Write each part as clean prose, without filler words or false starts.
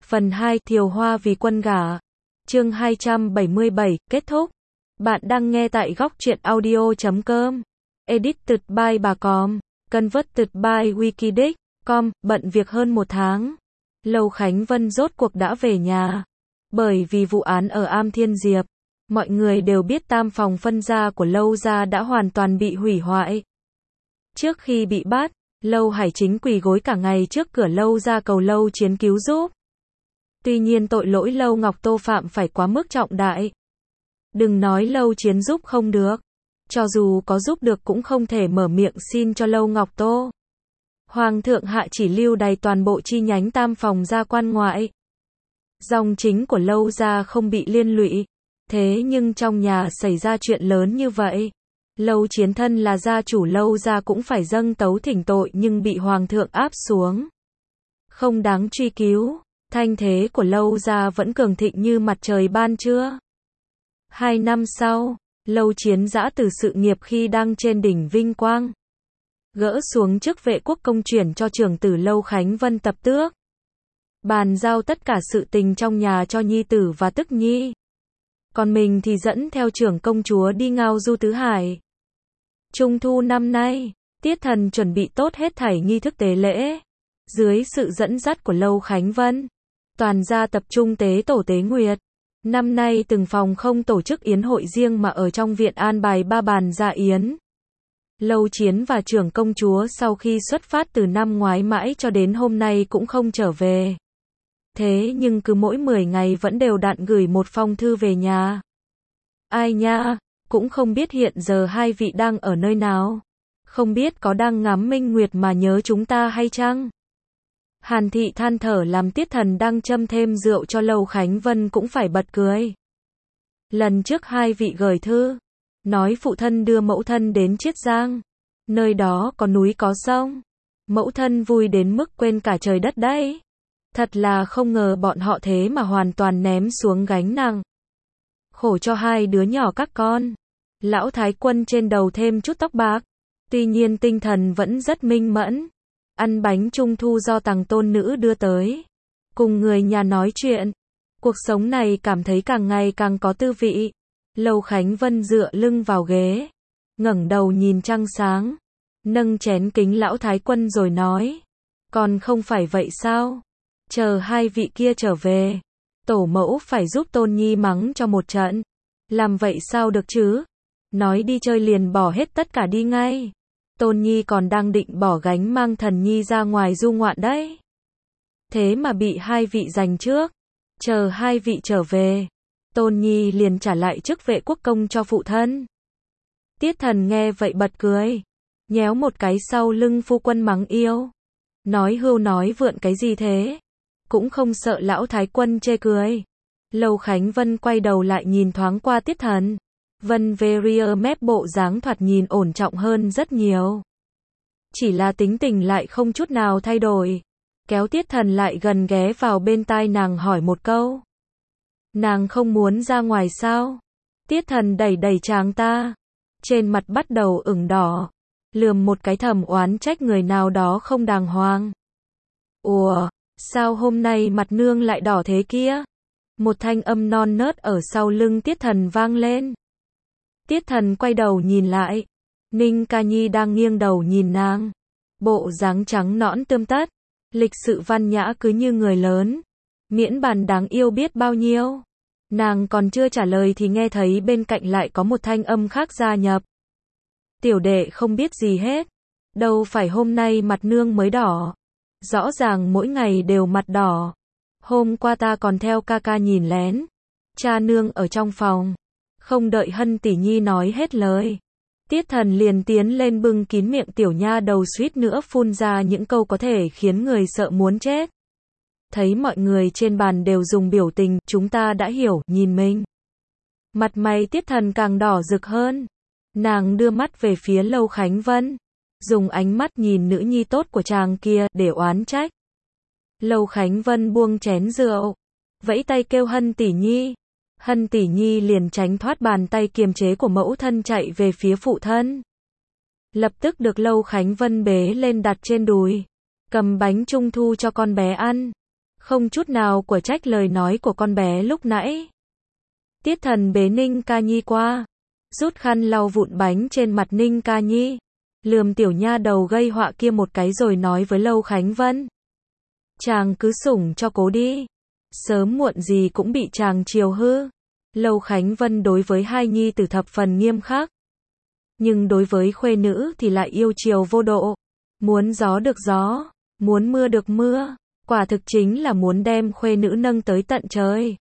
Phần 2 Thiều Hoa vì quân gả. Chương 277, kết thúc. Bạn đang nghe tại góc truyện audio.com. Edited by bà Com. Converted by Wikidic.com. Bận việc hơn một tháng. Lâu Khánh Vân rốt cuộc đã về nhà. Bởi vì vụ án ở Am Thiên Diệp, mọi người đều biết tam phòng phân gia của Lâu gia đã hoàn toàn bị hủy hoại. Trước khi bị bắt, Lâu Hải Chính quỳ gối cả ngày trước cửa Lâu gia cầu Lâu Chiến cứu giúp. Tuy nhiên tội lỗi Lâu Ngọc Tô phạm phải quá mức trọng đại. Đừng nói Lâu Chiến giúp không được. Cho dù có giúp được cũng không thể mở miệng xin cho Lâu Ngọc Tô. Hoàng thượng hạ chỉ lưu đày toàn bộ chi nhánh tam phòng gia quan ngoại. Dòng chính của Lâu gia không bị liên lụy. Thế nhưng trong nhà xảy ra chuyện lớn như vậy. Lâu Chiến thân là gia chủ Lâu gia cũng phải dâng tấu thỉnh tội nhưng bị Hoàng thượng áp xuống. Không đáng truy cứu. Thanh thế của Lâu gia vẫn cường thịnh như mặt trời ban trưa. 2 năm sau, Lâu Chiến giã từ sự nghiệp khi đang trên đỉnh vinh quang. Gỡ xuống chức vệ quốc công chuyển cho trưởng tử Lâu Khánh Vân tập tước. Bàn giao tất cả sự tình trong nhà cho nhi tử và tức nhi. Còn mình thì dẫn theo trưởng công chúa đi ngao du tứ hải. Trung thu năm nay, Tiết Thần chuẩn bị tốt hết thảy nghi thức tế lễ. Dưới sự dẫn dắt của Lâu Khánh Vân, toàn gia tập trung tế tổ tế nguyệt. Năm nay từng phòng không tổ chức yến hội riêng mà ở trong viện an bài 3 bàn gia yến. Lâu Chiến và trưởng công chúa sau khi xuất phát từ năm ngoái mãi cho đến hôm nay cũng không trở về. Thế nhưng cứ mỗi 10 ngày vẫn đều đặn gửi một phong thư về nhà. Ai nha, cũng không biết hiện giờ hai vị đang ở nơi nào. Không biết có đang ngắm minh nguyệt mà nhớ chúng ta hay chăng? Hàn Thị than thở làm Tiết Thần đang châm thêm rượu cho Lâu Khánh Vân cũng phải bật cười. Lần trước hai vị gửi thư, nói phụ thân đưa mẫu thân đến Chiết Giang. Nơi đó có núi có sông. Mẫu thân vui đến mức quên cả trời đất đấy. Thật là không ngờ bọn họ thế mà hoàn toàn ném xuống gánh nặng. Khổ cho hai đứa nhỏ các con. Lão Thái Quân trên đầu thêm chút tóc bạc. Tuy nhiên tinh thần vẫn rất minh mẫn. Ăn bánh trung thu do tằng tôn nữ đưa tới. Cùng người nhà nói chuyện. Cuộc sống này cảm thấy càng ngày càng có tư vị. Lâu Khánh Vân dựa lưng vào ghế. Ngẩng đầu nhìn trăng sáng. Nâng chén kính Lão Thái Quân rồi nói. Còn không phải vậy sao? Chờ hai vị kia trở về. Tổ mẫu phải giúp Tôn Nhi mắng cho một trận. Làm vậy sao được chứ? Nói đi chơi liền bỏ hết tất cả đi ngay. Tôn Nhi còn đang định bỏ gánh mang Thần Nhi ra ngoài du ngoạn đấy. Thế mà bị hai vị giành trước. Chờ hai vị trở về. Tôn Nhi liền trả lại chức vệ quốc công cho phụ thân. Tiết Thần nghe vậy bật cười. Nhéo một cái sau lưng phu quân mắng yêu. Nói hưu nói vượn cái gì thế? Cũng không sợ Lão Thái Quân chê cười. Lâu Khánh Vân quay đầu lại nhìn thoáng qua Tiết Thần. Vân Verrier mép bộ dáng thoạt nhìn ổn trọng hơn rất nhiều. Chỉ là tính tình lại không chút nào thay đổi. Kéo Tiết Thần lại gần ghé vào bên tai nàng hỏi một câu. Nàng không muốn ra ngoài sao? Tiết Thần đẩy đẩy chàng ta. Trên mặt bắt đầu ửng đỏ. Lườm một cái thầm oán trách người nào đó không đàng hoàng. Ủa, sao hôm nay mặt nương lại đỏ thế kia? Một thanh âm non nớt ở sau lưng Tiết Thần vang lên. Tiết Thần quay đầu nhìn lại. Ninh Ca Nhi đang nghiêng đầu nhìn nàng. Bộ dáng trắng nõn tươm tất. Lịch sự văn nhã cứ như người lớn. Miễn bàn đáng yêu biết bao nhiêu. Nàng còn chưa trả lời thì nghe thấy bên cạnh lại có một thanh âm khác gia nhập. Tiểu đệ không biết gì hết. Đâu phải hôm nay mặt nương mới đỏ. Rõ ràng mỗi ngày đều mặt đỏ. Hôm qua ta còn theo ca ca nhìn lén. Cha nương ở trong phòng. Không đợi Hân tỷ nhi nói hết lời. Tiết Thần liền tiến lên bưng kín miệng tiểu nha đầu suýt nữa phun ra những câu có thể khiến người sợ muốn chết. Thấy mọi người trên bàn đều dùng biểu tình, chúng ta đã hiểu, nhìn mình. Mặt mày Tiết Thần càng đỏ rực hơn. Nàng đưa mắt về phía Lâu Khánh Vân. Dùng ánh mắt nhìn nữ nhi tốt của chàng kia, để oán trách. Lâu Khánh Vân buông chén rượu. Vẫy tay kêu Hân tỷ nhi. Hân tỷ nhi liền tránh thoát bàn tay kiềm chế của mẫu thân chạy về phía phụ thân. Lập tức được Lâu Khánh Vân bế lên đặt trên đùi. Cầm bánh trung thu cho con bé ăn. không chút nào của trách lời nói của con bé lúc nãy. Tiết Thần bế Ninh Ca Nhi qua, rút khăn lau vụn bánh trên mặt Ninh Ca Nhi, lườm tiểu nha đầu gây họa kia một cái rồi nói với Lâu Khánh Vân. Chàng cứ sủng cho cố đi, sớm muộn gì cũng bị chàng chiều hư. Lâu Khánh Vân đối với hai nhi tử thập phần nghiêm khắc, nhưng đối với khuê nữ thì lại yêu chiều vô độ, muốn gió được gió, muốn mưa được mưa, quả thực chính là muốn đem khuê nữ nâng tới tận trời.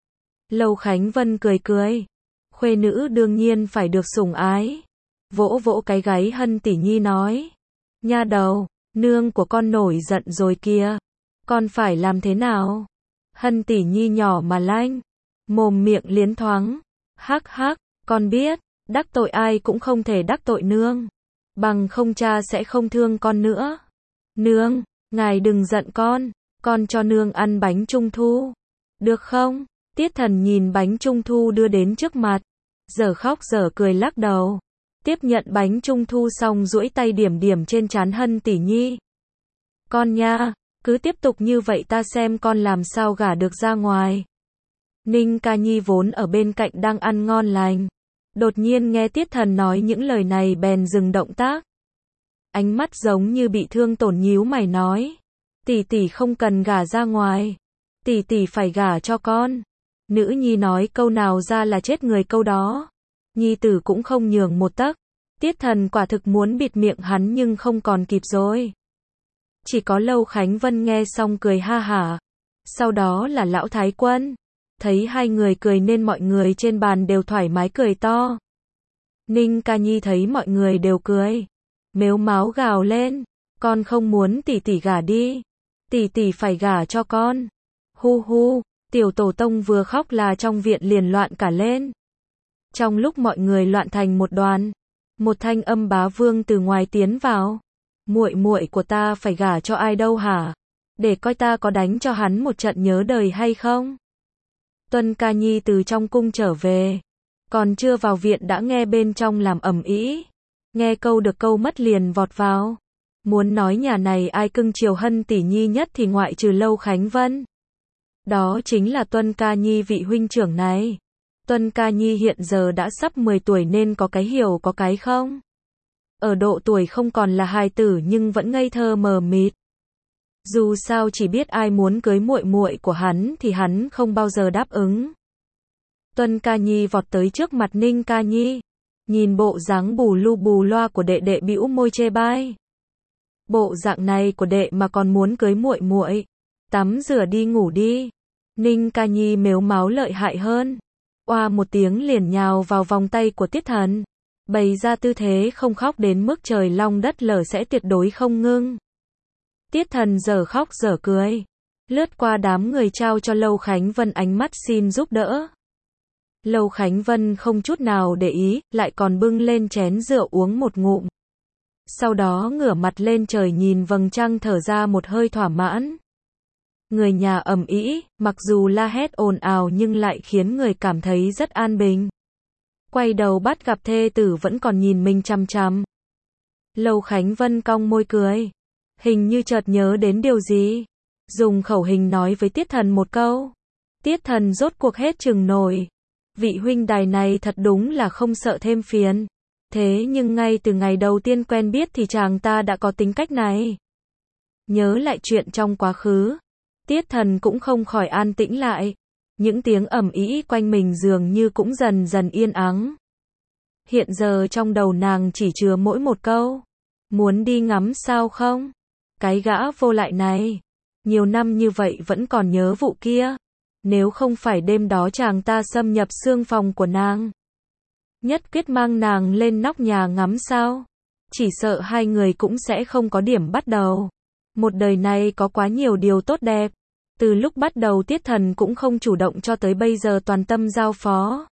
Lâu Khánh Vân cười cười, khuê nữ đương nhiên phải được sủng ái, vỗ vỗ cái gáy Hân tỷ nhi nói, nha đầu, nương của con nổi giận rồi kìa, con phải làm thế nào? Hân tỷ nhi nhỏ mà lanh, mồm miệng liến thoáng, hắc hắc, con biết, đắc tội ai cũng không thể đắc tội nương, bằng không cha sẽ không thương con nữa. Nương, ngài đừng giận con cho nương ăn bánh trung thu, được không? Tiết Thần nhìn bánh trung thu đưa đến trước mặt, dở khóc dở cười lắc đầu, tiếp nhận bánh trung thu xong duỗi tay điểm điểm trên trán Hân tỷ nhi. Con nha, cứ tiếp tục như vậy ta xem con làm sao gả được ra ngoài. Ninh Ca Nhi vốn ở bên cạnh đang ăn ngon lành, đột nhiên nghe Tiết Thần nói những lời này bèn dừng động tác. Ánh mắt giống như bị thương tổn nhíu mày nói, tỷ tỷ không cần gả ra ngoài, tỷ tỷ phải gả cho con. Nữ nhi nói câu nào ra là chết người câu đó. Nhi tử cũng không nhường một tấc. Tiết Thần quả thực muốn bịt miệng hắn nhưng không còn kịp rồi. Chỉ có Lâu Khánh Vân nghe xong cười ha hả. Sau đó là Lão Thái Quân. Thấy hai người cười nên mọi người trên bàn đều thoải mái cười to. Ninh Ca Nhi thấy mọi người đều cười, mếu máo gào lên, con không muốn tỷ tỷ gả đi, tỷ tỷ phải gả cho con. Hu hu, tiểu tổ tông vừa khóc là trong viện liền loạn cả lên. Trong lúc mọi người loạn thành một đoàn, một thanh âm bá vương từ ngoài tiến vào. Muội muội của ta phải gả cho ai đâu hả? Để coi ta có đánh cho hắn một trận nhớ đời hay không? Tuân Ca Nhi từ trong cung trở về, còn chưa vào viện đã nghe bên trong làm ầm ĩ, nghe câu được câu mất liền vọt vào. Muốn nói nhà này ai cưng chiều Hân tỷ nhi nhất thì ngoại trừ Lâu Khánh Vân. Đó chính là Tuân Ca Nhi vị huynh trưởng này. Tuân Ca Nhi hiện giờ đã sắp 10 tuổi nên có cái hiểu có cái không. Ở độ tuổi không còn là hài tử nhưng vẫn ngây thơ mờ mịt. Dù sao chỉ biết ai muốn cưới muội muội của hắn thì hắn không bao giờ đáp ứng. Tuân Ca Nhi vọt tới trước mặt Ninh Ca Nhi, nhìn bộ dáng bù lu bù loa của đệ đệ bĩu môi chê bai. Bộ dạng này của đệ mà còn muốn cưới muội muội, tắm rửa đi ngủ đi. Ninh Ca Nhi mếu máo lợi hại hơn, oa một tiếng liền nhào vào vòng tay của Tiết Thần, bày ra tư thế không khóc đến mức trời long đất lở sẽ tuyệt đối không ngưng. Tiết Thần dở khóc dở cười, lướt qua đám người trao cho Lâu Khánh Vân ánh mắt xin giúp đỡ. Lâu Khánh Vân không chút nào để ý, lại còn bưng lên chén rượu uống một ngụm. Sau đó ngửa mặt lên trời nhìn vầng trăng thở ra một hơi thỏa mãn. Người nhà ầm ĩ, mặc dù la hét ồn ào nhưng lại khiến người cảm thấy rất an bình. Quay đầu bắt gặp thê tử vẫn còn nhìn mình chằm chằm. Lâu Khánh Vân cong môi cười, hình như chợt nhớ đến điều gì, dùng khẩu hình nói với Tiết Thần một câu. Tiết Thần rốt cuộc hết chừng nổi. Vị huynh đài này thật đúng là không sợ thêm phiền. Thế nhưng ngay từ ngày đầu tiên quen biết thì chàng ta đã có tính cách này. Nhớ lại chuyện trong quá khứ, Tiết Thần cũng không khỏi an tĩnh lại. Những tiếng ầm ĩ quanh mình dường như cũng dần dần yên ắng. Hiện giờ trong đầu nàng chỉ chứa mỗi một câu. Muốn đi ngắm sao không? Cái gã vô lại này. Nhiều năm như vậy vẫn còn nhớ vụ kia. Nếu không phải đêm đó chàng ta xâm nhập xương phòng của nàng, nhất quyết mang nàng lên nóc nhà ngắm sao, chỉ sợ hai người cũng sẽ không có điểm bắt đầu. Một đời này có quá nhiều điều tốt đẹp. Từ lúc bắt đầu Tiết Thần cũng không chủ động cho tới bây giờ toàn tâm giao phó.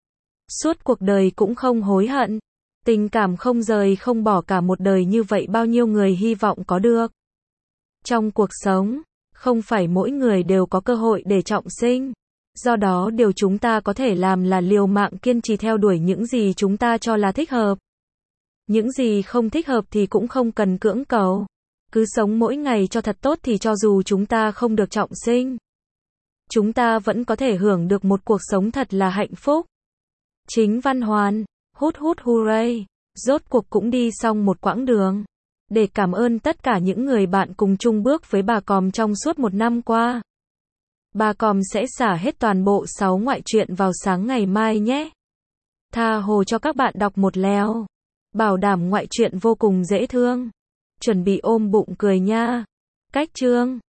Suốt cuộc đời cũng không hối hận. Tình cảm không rời không bỏ cả một đời như vậy bao nhiêu người hy vọng có được. Trong cuộc sống, không phải mỗi người đều có cơ hội để trọng sinh. Do đó điều chúng ta có thể làm là liều mạng kiên trì theo đuổi những gì chúng ta cho là thích hợp. Những gì không thích hợp thì cũng không cần cưỡng cầu. Cứ sống mỗi ngày cho thật tốt thì cho dù chúng ta không được trọng sinh, chúng ta vẫn có thể hưởng được một cuộc sống thật là hạnh phúc. Chính Văn Hoàn, hút hút hooray, rốt cuộc cũng đi xong một quãng đường. Để cảm ơn tất cả những người bạn cùng chung bước với bà Còm trong suốt một năm qua. Bà Còm sẽ xả hết toàn bộ 6 ngoại truyện vào sáng ngày mai nhé. Tha hồ cho các bạn đọc một lèo. Bảo đảm ngoại truyện vô cùng dễ thương. Chuẩn bị ôm bụng cười nha. Cách chương